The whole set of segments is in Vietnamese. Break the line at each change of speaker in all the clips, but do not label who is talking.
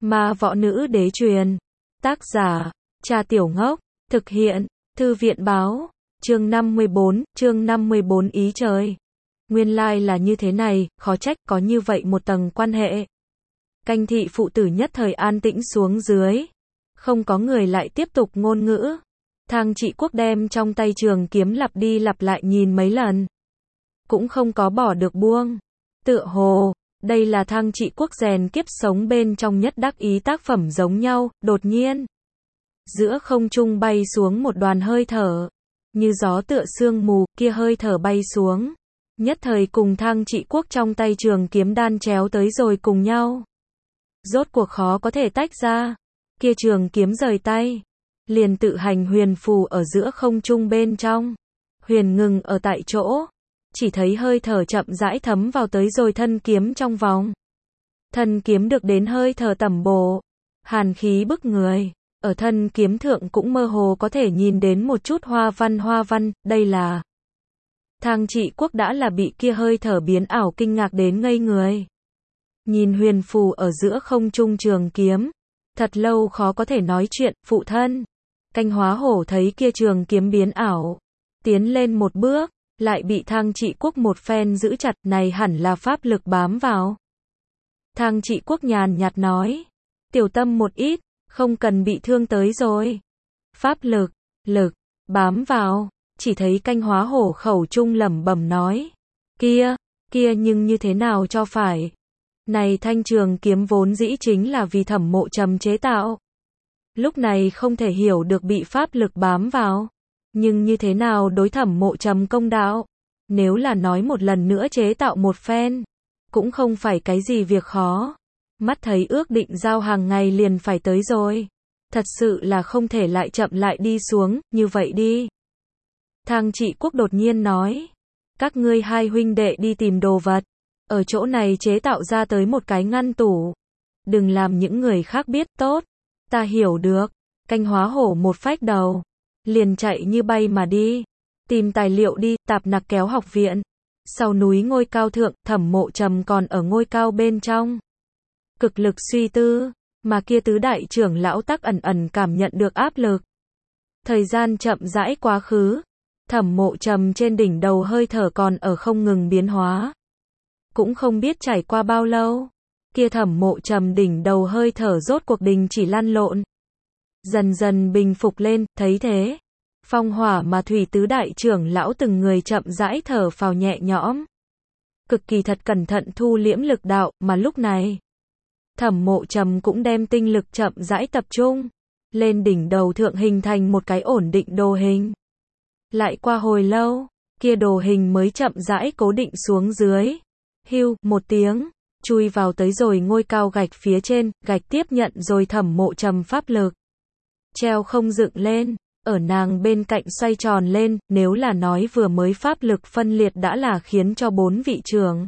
Ma võ nữ đế truyền. Tác giả, Trà Tiểu Ngốc. Thực hiện, Thư viện báo. Chương 54 ý trời. Nguyên lai là như thế này, khó trách có như vậy một tầng quan hệ. Canh thị phụ tử nhất thời an tĩnh xuống dưới. Không có người lại tiếp tục ngôn ngữ. Thang Trị Quốc đem trong tay trường kiếm lặp đi lặp lại nhìn mấy lần. Cũng không có bỏ được buông. Tựa hồ, đây là Thang Trị Quốc rèn kiếp sống bên trong nhất đắc ý tác phẩm giống nhau, đột nhiên. Giữa không trung bay xuống một đoàn hơi thở. Như gió tựa sương mù, kia hơi thở bay xuống. Nhất thời cùng Thang Trị Quốc trong tay trường kiếm đan chéo tới rồi cùng nhau. Rốt cuộc khó có thể tách ra. Kia trường kiếm rời tay. Liền tự hành huyền phù ở giữa không trung bên trong. Huyền ngừng ở tại chỗ. Chỉ thấy hơi thở chậm rãi thấm vào tới rồi thân kiếm trong vòng. Thân kiếm được đến hơi thở tẩm bổ. Hàn khí bức người. Ở thân kiếm thượng cũng mơ hồ có thể nhìn đến một chút hoa văn, đây là. Thang Trị Quốc đã là bị kia hơi thở biến ảo kinh ngạc đến ngây người. Nhìn huyền phù ở giữa không trung trường kiếm. Thật lâu khó có thể nói chuyện, phụ thân. Canh Hóa Hổ thấy kia trường kiếm biến ảo. Tiến lên một bước, lại bị Thang Trị Quốc một phen giữ chặt, này hẳn là pháp lực bám vào. Thang Trị Quốc nhàn nhạt nói. Tiểu tâm một ít, không cần bị thương tới rồi. Pháp lực, bám vào, chỉ thấy Canh Hóa Hổ khẩu trung lẩm bẩm nói. Kia nhưng như thế nào cho phải. Này thanh trường kiếm vốn dĩ chính là vì Thẩm Mộ Trầm chế tạo. Lúc này không thể hiểu được bị pháp lực bám vào. Nhưng như thế nào đối Thẩm Mộ Trầm công đạo. Nếu là nói một lần nữa chế tạo một phen. Cũng không phải cái gì việc khó. Mắt thấy ước định giao hàng ngày liền phải tới rồi. Thật sự là không thể lại chậm lại đi xuống, như vậy đi. Thang Trị Quốc đột nhiên nói. Các ngươi hai huynh đệ đi tìm đồ vật. Ở chỗ này chế tạo ra tới một cái ngăn tủ. Đừng làm những người khác biết, tốt. Ta hiểu được. Canh Hóa Hổ một phách đầu. Liền chạy như bay mà đi. Tìm tài liệu đi, Tạp Nặc kéo học viện. Sau núi ngôi cao thượng, Thẩm Mộ Trầm còn ở ngôi cao bên trong. Cực lực suy tư, mà kia tứ đại trưởng lão tắc ẩn cảm nhận được áp lực. Thời gian chậm rãi quá khứ. Thẩm Mộ Trầm trên đỉnh đầu hơi thở còn ở không ngừng biến hóa. Cũng không biết trải qua bao lâu. Kia Thẩm Mộ Trầm đỉnh đầu hơi thở rốt cuộc đình chỉ lăn lộn. Dần dần bình phục lên, thấy thế. Phong Hỏa mà Thủy tứ đại trưởng lão từng người chậm rãi thở phào nhẹ nhõm. Cực kỳ thật cẩn thận thu liễm lực đạo, mà lúc này. Thẩm Mộ Trầm cũng đem tinh lực chậm rãi tập trung. Lên đỉnh đầu thượng hình thành một cái ổn định đồ hình. Lại qua hồi lâu, kia đồ hình mới chậm rãi cố định xuống dưới. Hưu, một tiếng, chui vào tới rồi ngôi cao gạch phía trên, gạch tiếp nhận rồi Thẩm Mộ Trầm pháp lực. Treo không dựng lên, ở nàng bên cạnh xoay tròn lên, nếu là nói vừa mới pháp lực phân liệt đã là khiến cho 4 vị trưởng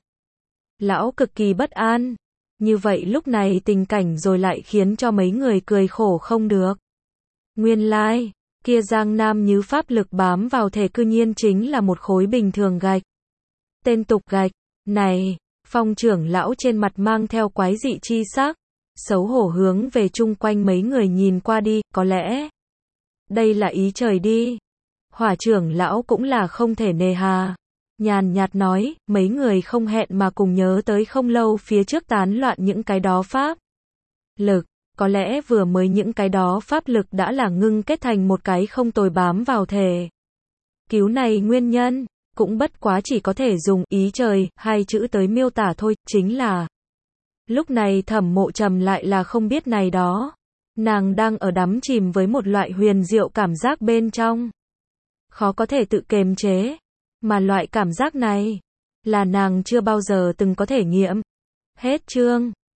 lão cực kỳ bất an. Như vậy lúc này tình cảnh rồi lại khiến cho mấy người cười khổ không được. Nguyên lai, kia Giang Nam Như pháp lực bám vào thể cư nhiên chính là một khối bình thường gạch. Tên tục gạch, này, Phong trưởng lão trên mặt mang theo quái dị chi sắc, xấu hổ hướng về chung quanh mấy người nhìn qua đi, có lẽ đây là ý trời đi. Hỏa trưởng lão cũng là không thể nề hà. Nhàn nhạt nói, mấy người không hẹn mà cùng nhớ tới không lâu phía trước tán loạn những cái đó pháp lực, có lẽ vừa mới những cái đó pháp lực đã là ngưng kết thành một cái không tồi bám vào thể. Cứu này nguyên nhân, cũng bất quá chỉ có thể dùng ý trời, hai chữ tới miêu tả thôi, chính là. Lúc này Thẩm Mộ Trầm lại là không biết này đó. Nàng đang ở đắm chìm với một loại huyền diệu cảm giác bên trong. Khó có thể tự kiềm chế. Mà loại cảm giác này, là nàng chưa bao giờ từng có thể nghiệm. Hết chương.